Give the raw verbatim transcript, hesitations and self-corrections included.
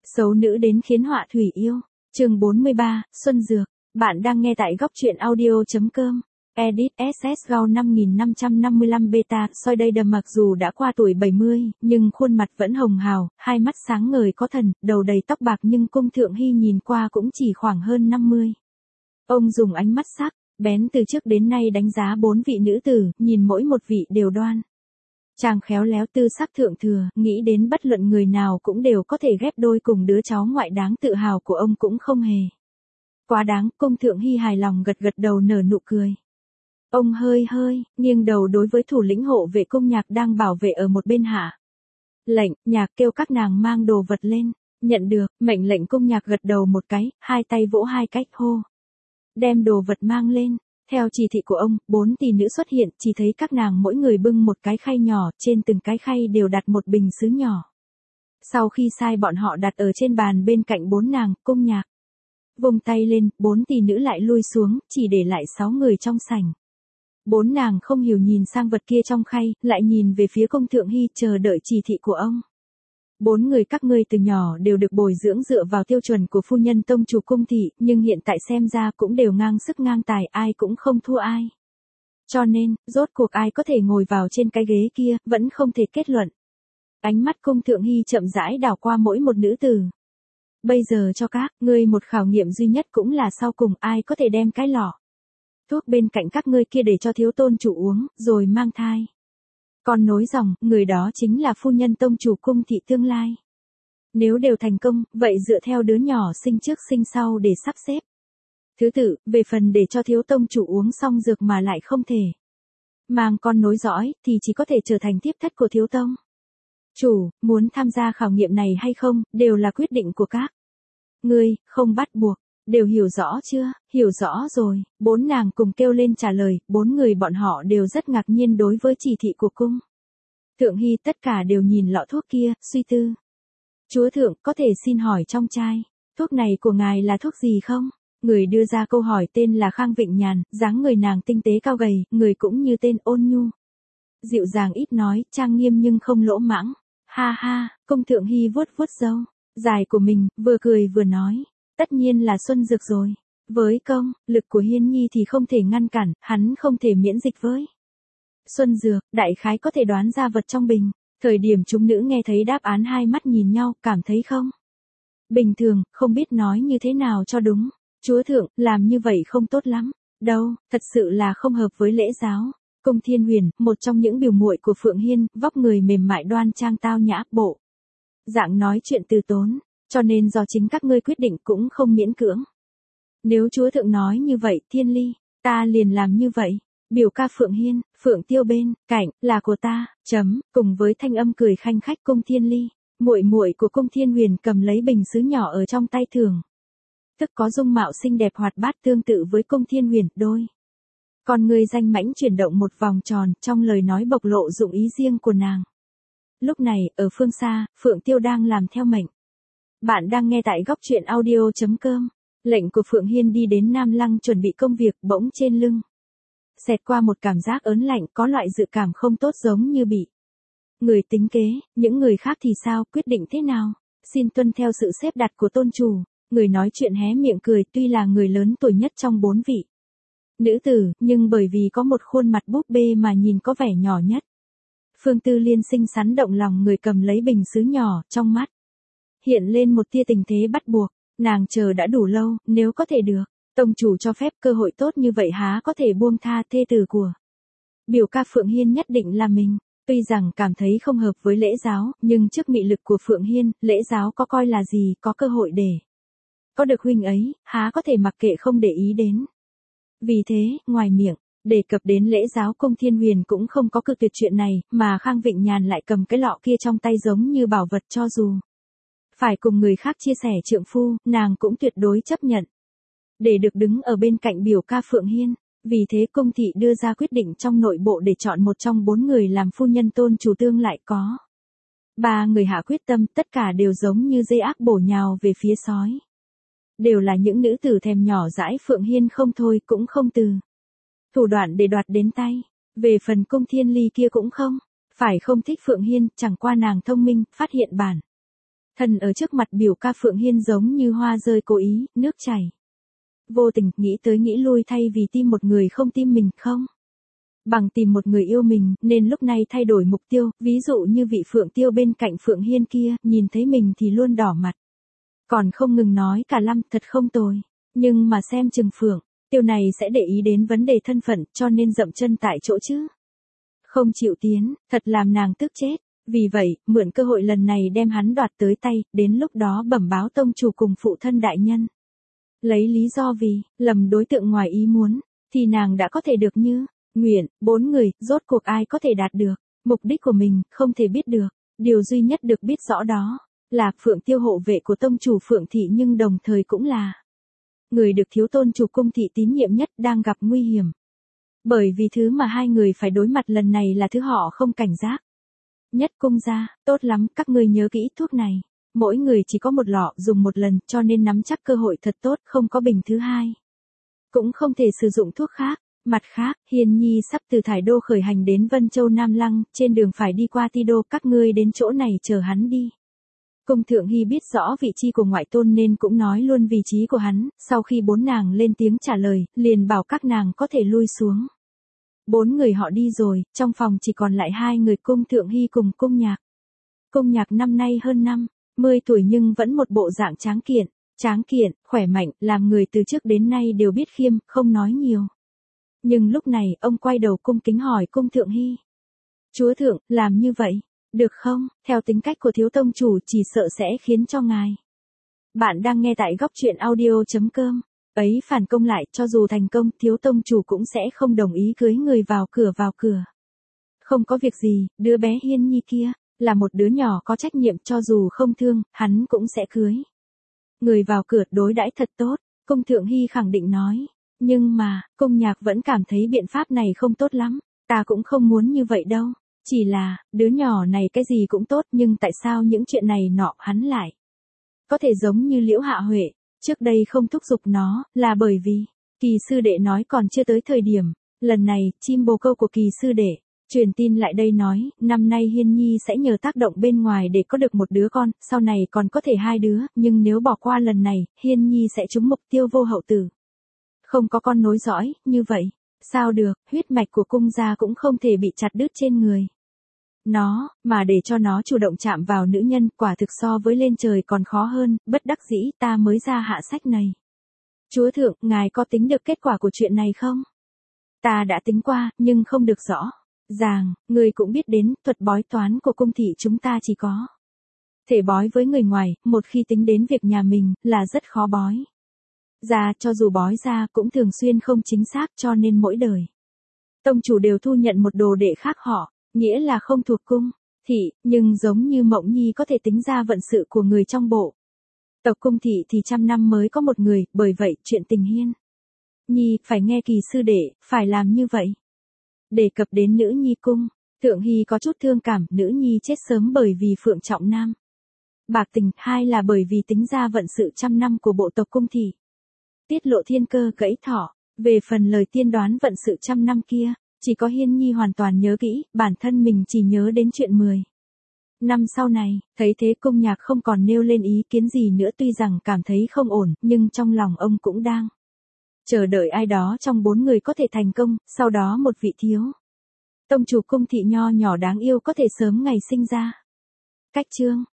Xấu nữ đến khiến họa thủy yêu. Chương bốn mươi ba, Xuân Dược. Bạn đang nghe tại góc truyện audio chấm com. Edit ét ét giê a o năm nghìn năm trăm năm mươi lăm beta. Soi đây đầm mặc dù đã qua tuổi bảy mươi, nhưng khuôn mặt vẫn hồng hào, hai mắt sáng ngời có thần, đầu đầy tóc bạc nhưng cung Thượng Hy nhìn qua cũng chỉ khoảng hơn năm mươi. Ông dùng ánh mắt sắc bén từ trước đến nay đánh giá bốn vị nữ tử, nhìn mỗi một vị đều đoan chàng khéo léo tư sắc thượng thừa, nghĩ đến bất luận người nào cũng đều có thể ghép đôi cùng đứa cháu ngoại đáng tự hào của ông cũng không hề quá đáng. Cung Thượng Hy hài lòng gật gật đầu nở nụ cười. Ông hơi hơi nghiêng đầu đối với thủ lĩnh hộ vệ Cung Nhạc đang bảo vệ ở một bên hạ lệnh. Nhạc kêu các nàng mang đồ vật lên. Nhận được mệnh lệnh, Cung Nhạc gật đầu một cái, hai tay vỗ hai cách hô đem đồ vật mang lên. Theo chỉ thị của ông, bốn tỷ nữ xuất hiện, chỉ thấy các nàng mỗi người bưng một cái khay nhỏ, trên từng cái khay đều đặt một bình sứ nhỏ. Sau khi sai bọn họ đặt ở trên bàn bên cạnh bốn nàng, Cung Nhạc vung tay lên, bốn tỷ nữ lại lui xuống, chỉ để lại sáu người trong sảnh. Bốn nàng không hiểu nhìn sang vật kia trong khay, lại nhìn về phía Cung Thượng Hy, chờ đợi chỉ thị của ông. Bốn người các ngươi từ nhỏ đều được bồi dưỡng dựa vào tiêu chuẩn của phu nhân tông chủ cung thị, nhưng hiện tại xem ra cũng đều ngang sức ngang tài, ai cũng không thua ai. Cho nên, rốt cuộc ai có thể ngồi vào trên cái ghế kia, vẫn không thể kết luận. Ánh mắt Cung Thượng Hy chậm rãi đảo qua mỗi một nữ tử. Bây giờ cho các ngươi một khảo nghiệm duy nhất, cũng là sau cùng ai có thể đem cái lọ thuốc bên cạnh các ngươi kia để cho thiếu tôn chủ uống, rồi mang thai. Còn nối dòng, người đó chính là phu nhân tông chủ cung thị tương lai. Nếu đều thành công, vậy dựa theo đứa nhỏ sinh trước sinh sau để sắp xếp thứ tự, về phần để cho thiếu tông chủ uống xong dược mà lại không thể mang con nối dõi, thì chỉ có thể trở thành tiếp thất của thiếu tông chủ. Muốn tham gia khảo nghiệm này hay không, đều là quyết định của các ngươi, không bắt buộc. Đều hiểu rõ chưa? Hiểu rõ rồi. Bốn nàng cùng kêu lên trả lời. Bốn người bọn họ đều rất ngạc nhiên đối với chỉ thị của cung Thượng Hy, tất cả đều nhìn lọ thuốc kia, suy tư. Chúa thượng, có thể xin hỏi trong chai thuốc này của ngài là thuốc gì không? Người đưa ra câu hỏi tên là Khang Vịnh Nhàn, dáng người nàng tinh tế cao gầy, người cũng như tên ôn nhu dịu dàng, ít nói, trang nghiêm nhưng không lỗ mãng. Ha ha, cung Thượng Hy vuốt vuốt râu dài của mình, vừa cười vừa nói. Tất nhiên là Xuân Dược rồi. Với công lực của Hiên Nhi thì không thể ngăn cản, hắn không thể miễn dịch với Xuân Dược, đại khái có thể đoán ra vật trong bình. Thời điểm chúng nữ nghe thấy đáp án, hai mắt nhìn nhau, cảm thấy không bình thường, không biết nói như thế nào cho đúng. Chúa thượng, làm như vậy không tốt lắm đâu, thật sự là không hợp với lễ giáo. Cung Thiên Huyền, một trong những biểu muội của Phượng Hiên, vóc người mềm mại đoan trang tao nhã, bộ dạng nói chuyện từ tốn. Cho nên do chính các ngươi quyết định, cũng không miễn cưỡng. Nếu chúa thượng nói như vậy, Thiên Ly, ta liền làm như vậy. Biểu ca Phượng Hiên, Phượng Tiêu bên cạnh là của ta. Chấm, cùng với thanh âm cười khanh khách, Cung Thiên Ly, muội muội của Cung Thiên Huyền, cầm lấy bình sứ nhỏ ở trong tay thường. Tức có dung mạo xinh đẹp hoạt bát tương tự với Cung Thiên Huyền, đôi con người danh mãnh chuyển động một vòng tròn, trong lời nói bộc lộ dụng ý riêng của nàng. Lúc này, ở phương xa, Phượng Tiêu đang làm theo mệnh. Bạn đang nghe tại góc truyện audio chấm com. Lệnh của Phượng Hiên đi đến Nam Lăng chuẩn bị công việc, bỗng trên lưng xẹt qua một cảm giác ớn lạnh, có loại dự cảm không tốt, giống như bị người tính kế. Những người khác thì sao, quyết định thế nào? Xin tuân theo sự xếp đặt của tôn chủ. Người nói chuyện hé miệng cười, tuy là người lớn tuổi nhất trong bốn vị nữ tử, nhưng bởi vì có một khuôn mặt búp bê mà nhìn có vẻ nhỏ nhất. Phương Tư Liên xinh xắn động lòng người, cầm lấy bình sứ nhỏ, trong mắt hiện lên một tia tình thế bắt buộc. Nàng chờ đã đủ lâu, nếu có thể được tông chủ cho phép, cơ hội tốt như vậy há có thể buông tha. Thê tử của biểu ca Phượng Hiên nhất định là mình. Tuy rằng cảm thấy không hợp với lễ giáo, nhưng trước mị lực của Phượng Hiên, lễ giáo có coi là gì, có cơ hội để có được huynh ấy, há có thể mặc kệ không để ý đến. Vì thế, ngoài miệng đề cập đến lễ giáo, Cung Thiên Huyền cũng không có cự tuyệt chuyện này, mà Khang Vịnh Nhàn lại cầm cái lọ kia trong tay giống như bảo vật, cho dù phải cùng người khác chia sẻ trượng phu, nàng cũng tuyệt đối chấp nhận để được đứng ở bên cạnh biểu ca Phượng Hiên. Vì thế cung thị đưa ra quyết định trong nội bộ để chọn một trong bốn người làm phu nhân tôn chủ tương lại. Có ba người hạ quyết tâm, tất cả đều giống như dây ác bổ nhào về phía sói. Đều là những nữ tử thèm nhỏ dãi Phượng Hiên không thôi, cũng không từ thủ đoạn để đoạt đến tay. Về phần Cung Thiên Ly kia cũng không phải không thích Phượng Hiên, chẳng qua nàng thông minh, phát hiện bản Thân ở trước mặt biểu ca Phượng Hiên giống như hoa rơi cố ý, nước chảy. Vô tình, nghĩ tới nghĩ lui thay vì tìm một người không tìm mình không. Bằng tìm một người yêu mình, nên lúc này thay đổi mục tiêu, ví dụ như vị Phượng Tiêu bên cạnh Phượng Hiên kia, nhìn thấy mình thì luôn đỏ mặt. Còn không ngừng nói cả lăm, thật không tồi. Nhưng mà xem chừng Phượng Tiêu này sẽ để ý đến vấn đề thân phận, cho nên dậm chân tại chỗ chứ. Không chịu tiến, thật làm nàng tức chết. Vì vậy, mượn cơ hội lần này đem hắn đoạt tới tay, đến lúc đó bẩm báo tông chủ cùng phụ thân đại nhân. Lấy lý do vì, lầm đối tượng ngoài ý muốn, thì nàng đã có thể được như, nguyện, bốn người, rốt cuộc ai có thể đạt được, mục đích của mình, không thể biết được, điều duy nhất được biết rõ đó, là Phượng Tiêu hộ vệ của tông chủ Phượng Thị nhưng đồng thời cũng là người được thiếu tôn chủ cung thị tín nhiệm nhất đang gặp nguy hiểm. Bởi vì thứ mà hai người phải đối mặt lần này là thứ họ không cảnh giác. Nhất cung gia, tốt lắm, các ngươi nhớ kỹ thuốc này. Mỗi người chỉ có một lọ dùng một lần cho nên nắm chắc cơ hội thật tốt, không có bình thứ hai. Cũng không thể sử dụng thuốc khác. Mặt khác, Hiên Nhi sắp từ Thải Đô khởi hành đến Vân Châu Nam Lăng, trên đường phải đi qua Ti Đô, các ngươi đến chỗ này chờ hắn đi. Cung Thượng Hy biết rõ vị trí của ngoại tôn nên cũng nói luôn vị trí của hắn, sau khi bốn nàng lên tiếng trả lời, liền bảo các nàng có thể lui xuống. Bốn người họ đi rồi, trong phòng chỉ còn lại hai người Cung Thượng Hy cùng Cung Nhạc. Cung Nhạc năm nay hơn năm mươi tuổi nhưng vẫn một bộ dạng tráng kiện, tráng kiện, khỏe mạnh, làm người từ trước đến nay đều biết khiêm, không nói nhiều. Nhưng lúc này, ông quay đầu cung kính hỏi Cung Thượng Hy. Chúa thượng, làm như vậy, được không? Theo tính cách của thiếu tông chủ chỉ sợ sẽ khiến cho ngài. Bạn đang nghe tại góc truyện audio chấm com. Ấy phản công lại, cho dù thành công, thiếu tông chủ cũng sẽ không đồng ý cưới người vào cửa vào cửa. Không có việc gì, đứa bé Hiên Nhi kia, là một đứa nhỏ có trách nhiệm, cho dù không thương, hắn cũng sẽ cưới. Người vào cửa đối đãi thật tốt, Cung Thượng Hy khẳng định nói. Nhưng mà, Cung Nhạc vẫn cảm thấy biện pháp này không tốt lắm, ta cũng không muốn như vậy đâu. Chỉ là, đứa nhỏ này cái gì cũng tốt nhưng tại sao những chuyện này nọ hắn lại có thể giống như Liễu Hạ Huệ, trước đây không thúc giục nó, là bởi vì, Kỳ sư đệ nói còn chưa tới thời điểm, lần này, chim bồ câu của Kỳ sư đệ, truyền tin lại đây nói, năm nay Hiên Nhi sẽ nhờ tác động bên ngoài để có được một đứa con, sau này còn có thể hai đứa, nhưng nếu bỏ qua lần này, Hiên Nhi sẽ trúng mục tiêu vô hậu tử. Không có con nối dõi, như vậy, sao được, huyết mạch của cung gia cũng không thể bị chặt đứt trên người. Nó, mà để cho nó chủ động chạm vào nữ nhân, quả thực so với lên trời còn khó hơn, bất đắc dĩ ta mới ra hạ sách này. Chúa thượng, ngài có tính được kết quả của chuyện này không? Ta đã tính qua, nhưng không được rõ. Ràng, người cũng biết đến, thuật bói toán của cung thị chúng ta chỉ có thể bói với người ngoài, một khi tính đến việc nhà mình, là rất khó bói. Ra, cho dù bói ra cũng thường xuyên không chính xác cho nên mỗi đời. Tông chủ đều thu nhận một đồ đệ khác họ. Nghĩa là không thuộc cung, thị, nhưng giống như Mộng Nhi có thể tính ra vận sự của người trong bộ. Tộc cung thị thì trăm năm mới có một người, bởi vậy chuyện tình Hiên Nhi phải nghe Kỳ sư đệ, phải làm như vậy. Đề cập đến nữ nhi cung, Thượng Hy có chút thương cảm, nữ nhi chết sớm bởi vì Phượng Trọng Nam bạc tình, hai là bởi vì tính ra vận sự trăm năm của bộ tộc cung thị. Tiết lộ thiên cơ gãy thỏ, về phần lời tiên đoán vận sự trăm năm kia. Chỉ có Hiên Nhi hoàn toàn nhớ kỹ, bản thân mình chỉ nhớ đến chuyện mười năm sau này, thấy thế Cung Nhạc không còn nêu lên ý kiến gì nữa, tuy rằng cảm thấy không ổn, nhưng trong lòng ông cũng đang chờ đợi ai đó trong bốn người có thể thành công, sau đó một vị thiếu tông chủ cung thị nho nhỏ đáng yêu có thể sớm ngày sinh ra. Cách chương